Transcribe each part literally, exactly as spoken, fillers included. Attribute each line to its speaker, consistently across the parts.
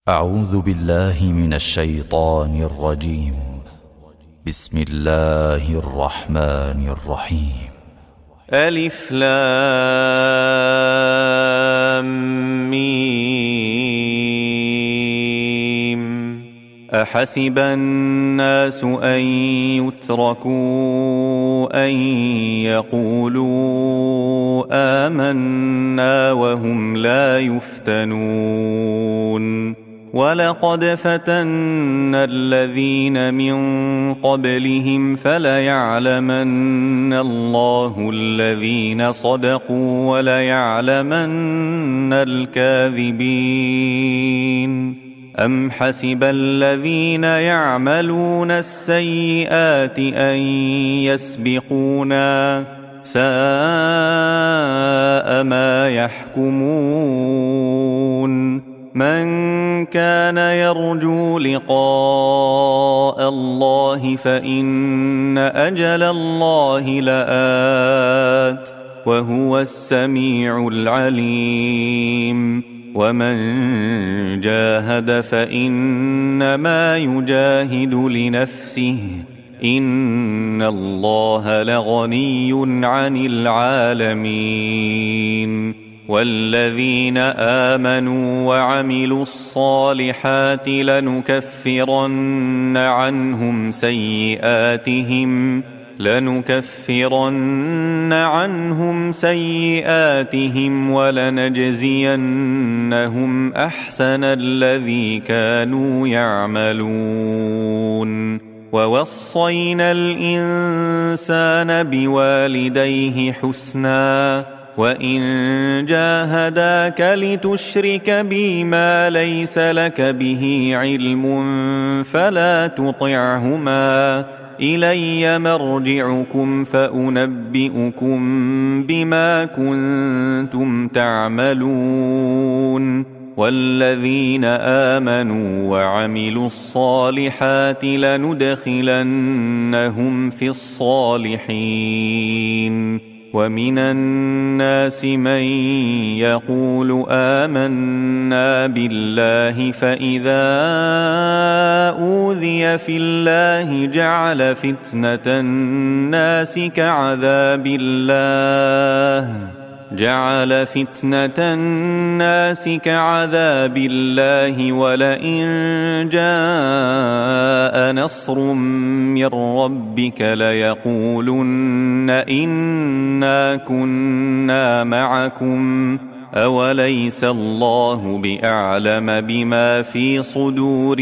Speaker 1: أعوذ بالله من الشيطان الرجيم. بسم الله الرحمن الرحيم.
Speaker 2: ألف لام ميم. أحسب الناس أن يتركوا أن يقولوا آمنا وهم لا يفتنون. ولقد فتنا الذين من قبلهم فليعلمن الله الذين صدقوا وليعلمن الكاذبين. أم حسب الذين يعملون السيئات أن يسبقونا ساء ما يحكمون. من كان يرجو لقاء الله فإن أجل الله لآت وهو السميع العليم. ومن جاهد فإنما يجاهد لنفسه إن الله لغني عن العالمين. والذين آمنوا وعملوا الصالحات لنكفرن عنهم سيئاتهم لنكفرن عنهم سيئاتهم ولنجزينهم أحسن الذي كانوا يعملون. ووصينا الإنسان بوالديه حسنا وإن جاهداك لتشرك بي ما ليس لك به علم فلا تطعهما إلي مرجعكم فأنبئكم بما كنتم تعملون. والذين آمنوا وعملوا الصالحات لندخلنهم في الصالحين. ومن الناس من يقول آمنا بالله فإذا أوذي في الله جعل فتنة الناس كعذاب الله جعل فتنة الناس كعذاب الله ولئن جاء نصر من ربك ليقولن إنا كنا معكم أوليس الله بأعلم بما في صدور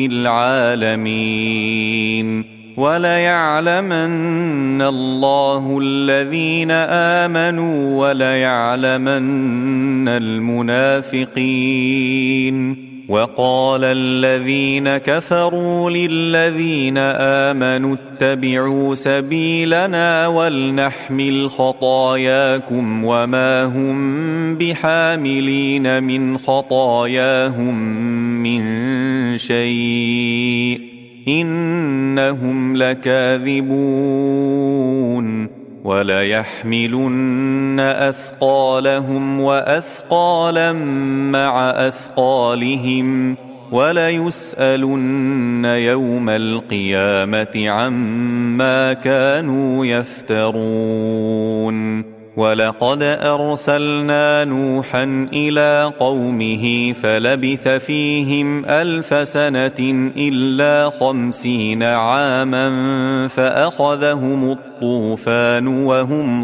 Speaker 2: العالمين. وليعلمن الله الذين آمنوا وليعلمن المنافقين. وقال الذين كفروا للذين آمنوا اتبعوا سبيلنا ولنحمل خطاياكم وما هم بحاملين من خطاياهم من شيء إنهم لكاذبون. وليحملن أثقالهم وأثقالا مع أثقالهم وليسألن يوم القيامة عما كانوا يفترون. ولقد أرسلنا نوحا إلى قومه فلبث فيهم ألف سنة إلا خمسين عاما فأخذهم الطوفان وهم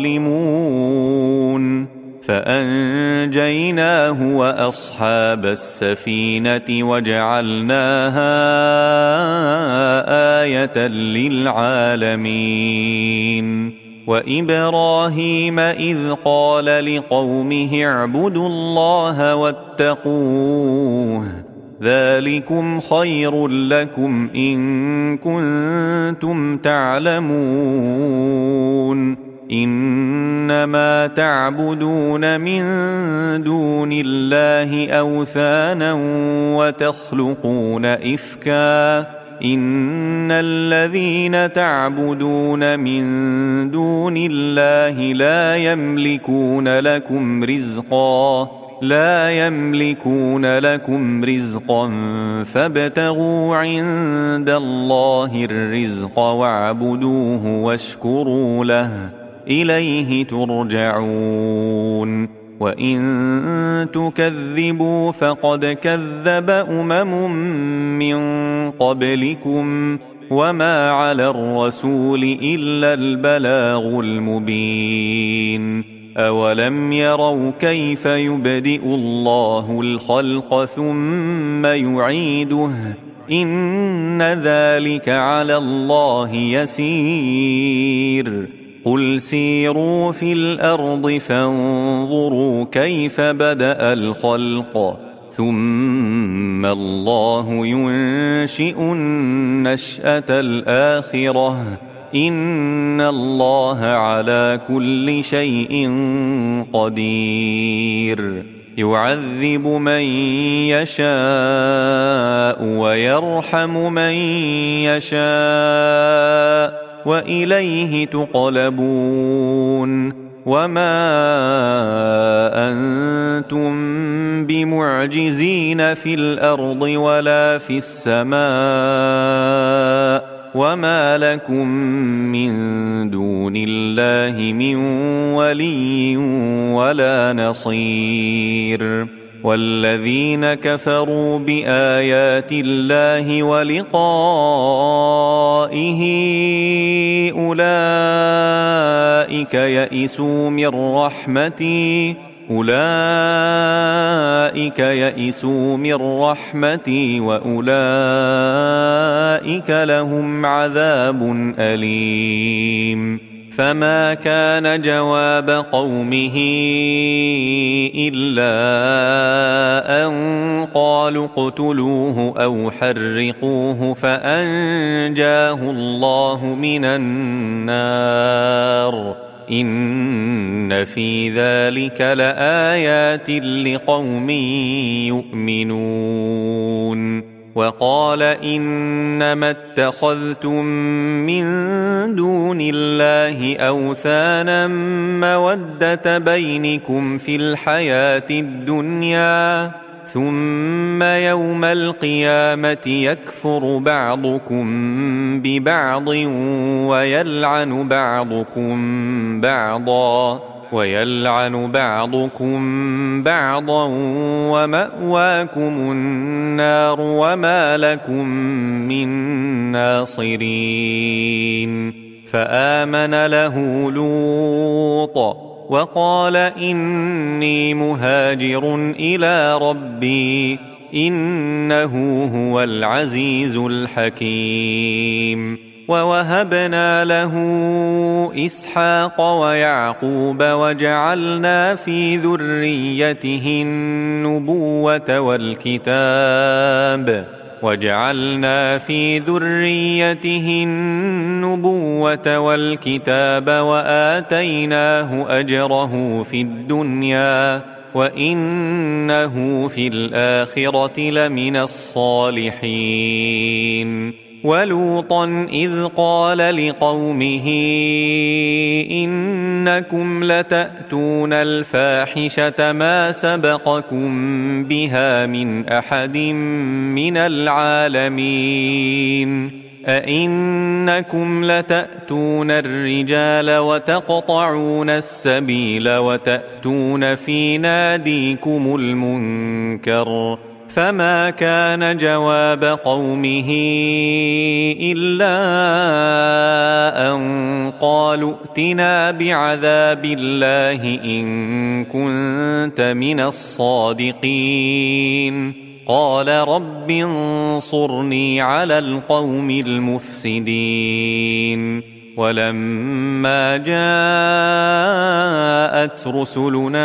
Speaker 2: ظالمون فأنجيناه وأصحاب السفينة وجعلناها آية للعالمين. وإبراهيم إذ قال لقومه اعبدوا الله واتقوه ذلكم خير لكم إن كنتم تعلمون. إنما تعبدون من دون الله أوثانا وتخلقون إفكا إن الذين تعبدون من دون الله لا يملكون لكم رزقا لا يملكون لكم رزقا فابتغوا عند الله الرزق واعبدوه واشكروا له إليه ترجعون وإن تكذبوا فقد كذب أمم من قبلكم وما على الرسول إلا البلاغ المبين أولم يروا كيف يبدئ الله الخلق ثم يعيده إن ذلك على الله يسير قل سيروا في الأرض فانظروا كيف بدأ الخلق ثم الله ينشئ النشأة الآخرة إن الله على كل شيء قدير يعذب من يشاء ويرحم من يشاء وإليه تقلبون وما أنتم بمعجزين في الأرض ولا في السماء وما لكم من دون الله من ولي ولا نصير والذين كفروا بآيات الله ولقائه أولئك يئسوا من رحمتي أولئك يئسوا من رحمتي وأولئك لهم عذاب أليم فما كان جواب قومه إلا أن قالوا اقتلوه أو حرقوه فأنجاه الله من النار إن في ذلك لآيات لقوم يؤمنون وقال إنما اتخذتم من دون الله أوثانا مودة بينكم في الحياة الدنيا ثم يوم القيامة يكفر بعضكم ببعض ويلعن بعضكم بعضا ويلعن بعضكم بعضا ومأواكم النار وما لكم من ناصرين فآمن له لوط وقال إني مهاجر إلى ربي إنه هو العزيز الحكيم ووهبنا له إسحاق ويعقوب وجعلنا في ذريته النبوة والكتاب وجعلنا في ذريته النبوة والكتاب وآتيناه أجره في الدنيا وإنه في الآخرة لمن الصالحين ولوطا إذ قال لقومه إنكم لتأتون الفاحشة ما سبقكم بها من أحد من العالمين أئنكم لتأتون الرجال وتقطعون السبيل وتأتون في ناديكم المنكر فما كان جواب قومه إلا أن قالوا ائتنا بعذاب الله إن كنت من الصادقين قال رب انصرني على القوم المفسدين ولما جاءت رسلنا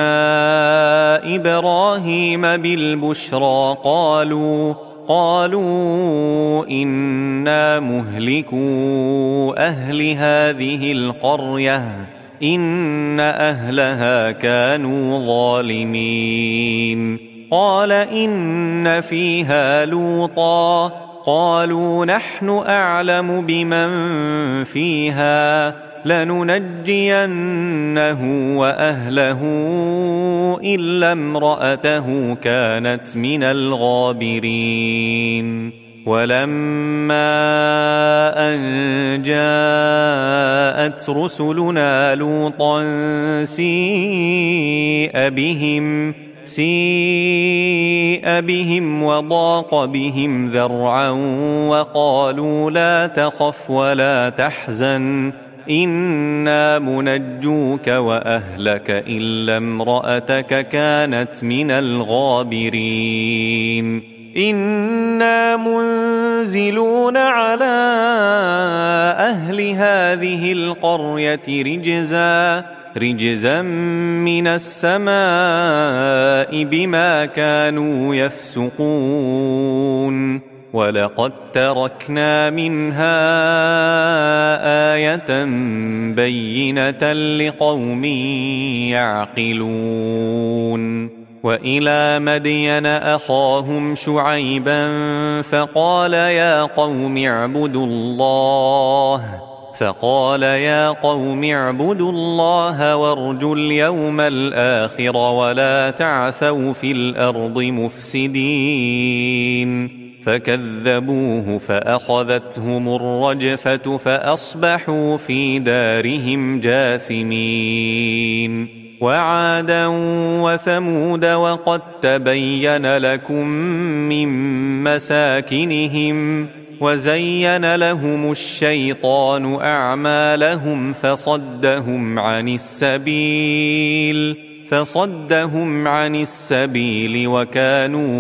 Speaker 2: إبراهيم بالبشرى قالوا قالوا إنا مهلكو أهل هذه القرية إن أهلها كانوا ظالمين قال إن فيها لوطا قالوا نحن أعلم بمن فيها لننجينه وأهله إلا امرأته كانت من الغابرين ولما أن جاءت رسلنا لوطا سيء بهم سيء بهم وضاق بهم ذرعا وقالوا لا تخف ولا تحزن إنا منجوك وأهلك إلا امرأتك كانت من الغابرين إنا منزلون على أهل هذه القرية رجزا رجزا من السماء بما كانوا يفسقون ولقد تركنا منها آية بينة لقوم يعقلون وإلى مدين أخاهم شعيبا فقال يا قوم اعبدوا الله فقال يا قوم اعبدوا الله وارجوا اليوم الآخر ولا تعثوا في الأرض مفسدين فكذبوه فأخذتهم الرجفة فأصبحوا في دارهم جاثمين وعادا وثمود وقد تبين لكم من مساكنهم وزين لهم الشيطان أعمالهم فصدهم عن السبيل فصدهم عن السبيل وكانوا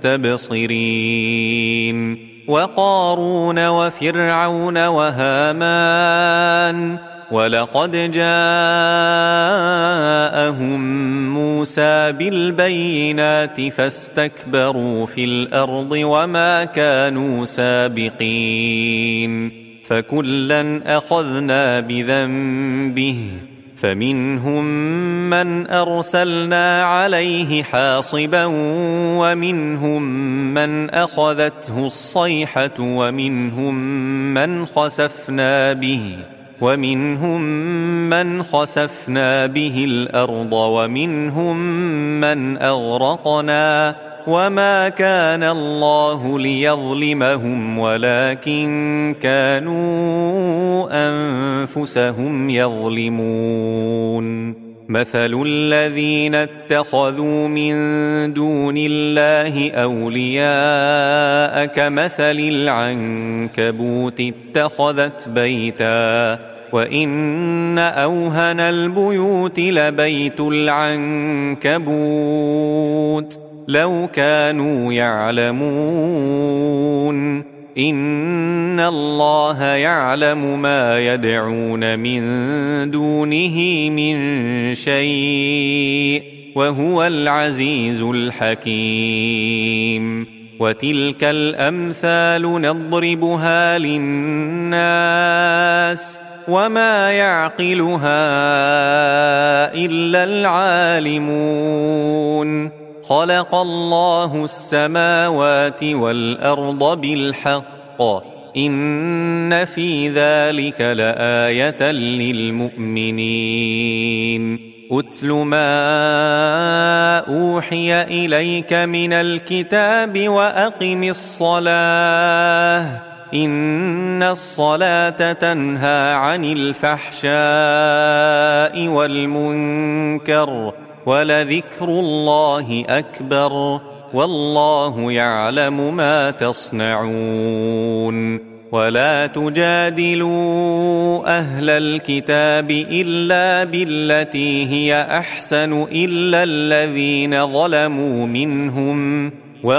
Speaker 2: مستبصرين وقارون وفرعون وهامان ولقد جاءهم موسى بالبينات فاستكبروا في الأرض وما كانوا سابقين فكلا أخذنا بذنبه فمنهم من أرسلنا عليه حاصبا ومنهم من أخذته الصيحة ومنهم من خسفنا به ومنهم من خسفنا به الأرض ومنهم من أغرقنا وما كان الله ليظلمهم ولكن كانوا أنفسهم يظلمون مثل الذين اتخذوا من دون الله أولياء كمثل العنكبوت اتخذت بيتا وإن أوهن البيوت لبيت العنكبوت لو كانوا يعلمون إن الله يعلم ما يدعون من دونه من شيء وهو العزيز الحكيم وتلك الأمثال نضربها للناس وما يعقلها إلا العالمون خلق الله السماوات والأرض بالحق إن في ذلك لآية للمؤمنين أتل ما أوحي إليك من الكتاب وأقم الصلاة إن الصلاة تنهى عن الفحشاء والمنكر ولذكر الله أكبر والله يعلم ما تصنعون ولا تجادلوا أهل الكتاب إلا بالتي هي أحسن إلا الذين ظلموا منهم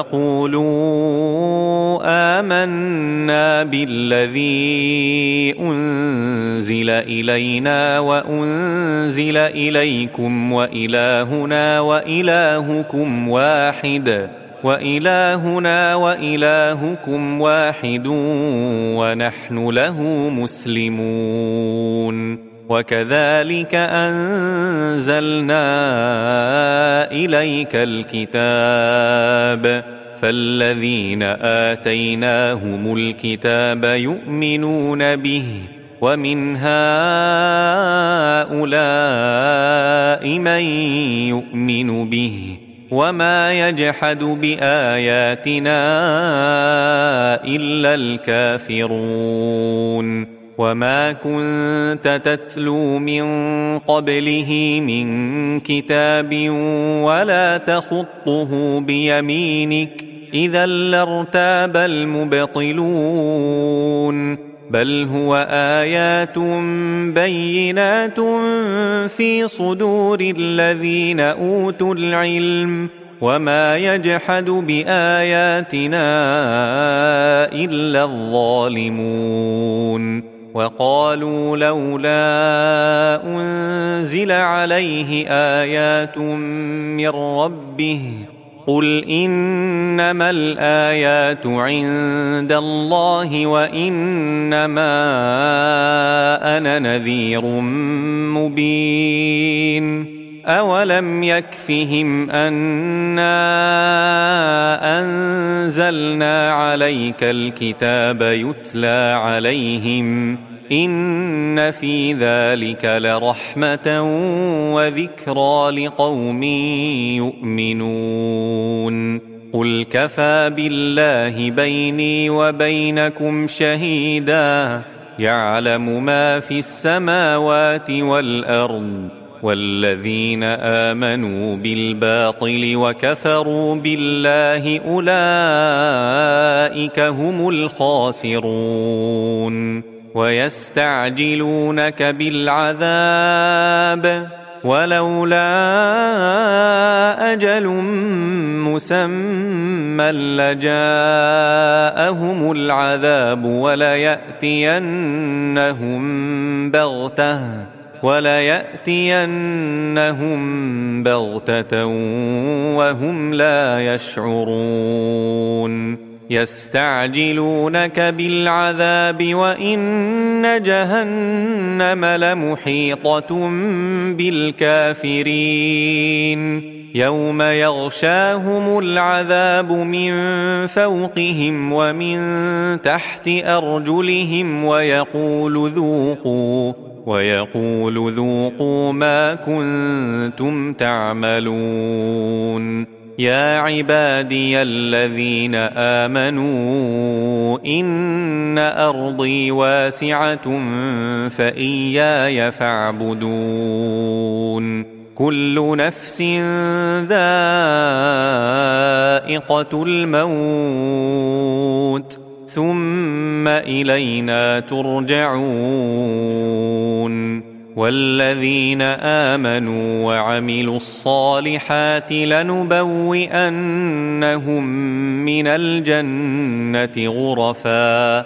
Speaker 2: وقولوا آمنا بالذي أنزل إلينا وأنزل إليكم وإلهنا وإلهكم واحد وإلهنا وإلهكم واحد ونحن له مسلمون وكذلك أنزلنا إليك الكتاب فالذين آتيناهم الكتاب يؤمنون به ومن هؤلاء من يؤمن به وما يجحد بآياتنا إلا الكافرون وما كنت تتلو من قبله من كتاب ولا تخطه بيمينك إذا لارتاب المبطلون بل هو آيات بينات في صدور الذين أوتوا العلم وما يجحد بآياتنا إلا الظالمون وقالوا لولا أنزل عليه آيات من ربه قل إنما الآيات عند الله وإنما أنا نذير مبين أولم يكفهم أنا أنزلنا عليك الكتاب يتلى عليهم إن في ذلك لرحمة وذكرى لقوم يؤمنون قل كفى بالله بيني وبينكم شهيدا يعلم ما في السماوات والأرض والذين آمنوا بالباطل وكفروا بالله أولئك هم الخاسرون ويستعجلونك بالعذاب ولولا أجل مسمى لجاءهم العذاب وليأتينهم بغتة وليأتينهم بغتة وهم لا يشعرون يستعجلونك بالعذاب وإن جهنم لمحيطة بالكافرين يوم يغشاهم العذاب من فوقهم ومن تحت أرجلهم ويقول ذوقوا ويقول ذوقوا ما كنتم تعملون يا عبادي الذين آمنوا إن أرضي واسعة فإياي فاعبدون كل نفس ذائقة الموت ثم إلينا ترجعون والذين آمنوا وعملوا الصالحات لنبوئنهم من الجنة غرفا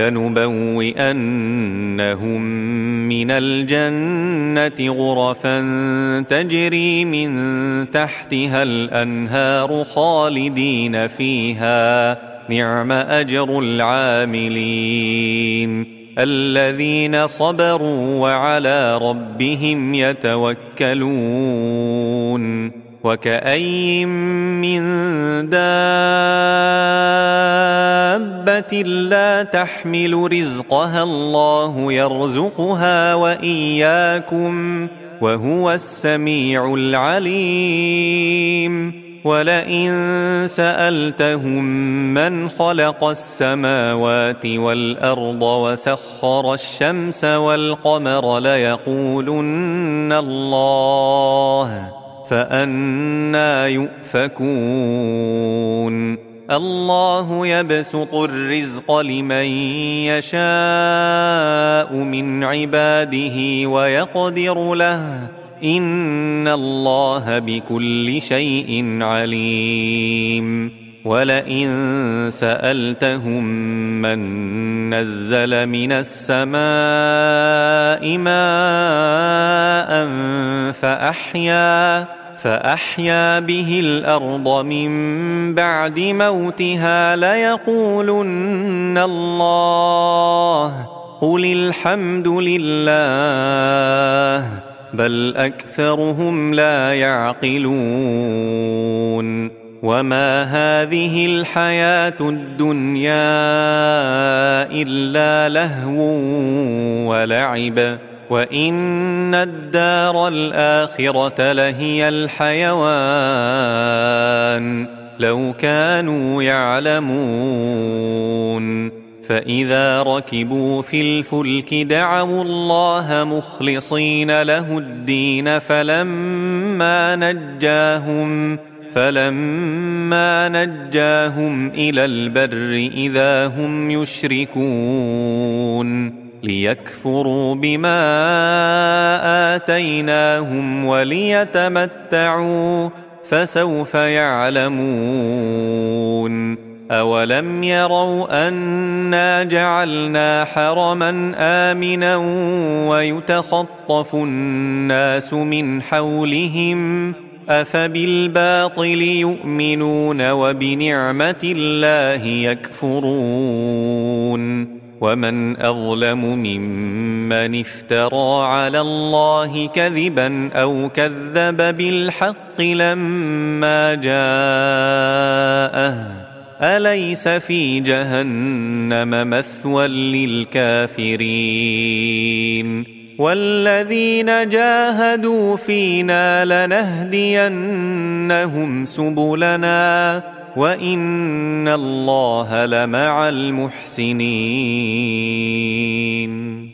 Speaker 2: لنبوئنهم من الجنة غرفا تجري من تحتها الأنهار خالدين فيها نعم أجر العاملين الذين صبروا وعلى ربهم يتوكلون وكأين من دابة لا تحمل رزقها الله يرزقها وإياكم وهو السميع العليم ولئن سألتهم من خلق السماوات والأرض وسخر الشمس والقمر ليقولن الله فأنى يؤفكون الله يبسط الرزق لمن يشاء من عباده ويقدر له إن الله بكل شيء عليم ولئن سألتهم من نزل من السماء ماء فأحيا فأحيا به الأرض من بعد موتها ليقولن الله قل الحمد لله بل أكثرهم لا يعقلون وما هذه الحياة الدنيا إلا لهو ولعب وإن الدار الآخرة لهي الحيوان لو كانوا يعلمون فإذا ركبوا في الفلك دعوا الله مخلصين له الدين فلما نجاهم فلما نجاهم إلى البر إذا هم يشركون ليكفروا بما آتيناهم وليتمتعوا فسوف يعلمون أولم يروا أنا جعلنا حرما آمنا ويتخطف الناس من حولهم أفبالباطل يؤمنون وبنعمة الله يكفرون ومن أظلم ممن افترى على الله كذبا أو كذب بالحق لما جاءه أليس في جهنم مثوى للكافرين والذين جاهدوا فينا لنهدينهم سبلنا وإن الله لمع المحسنين.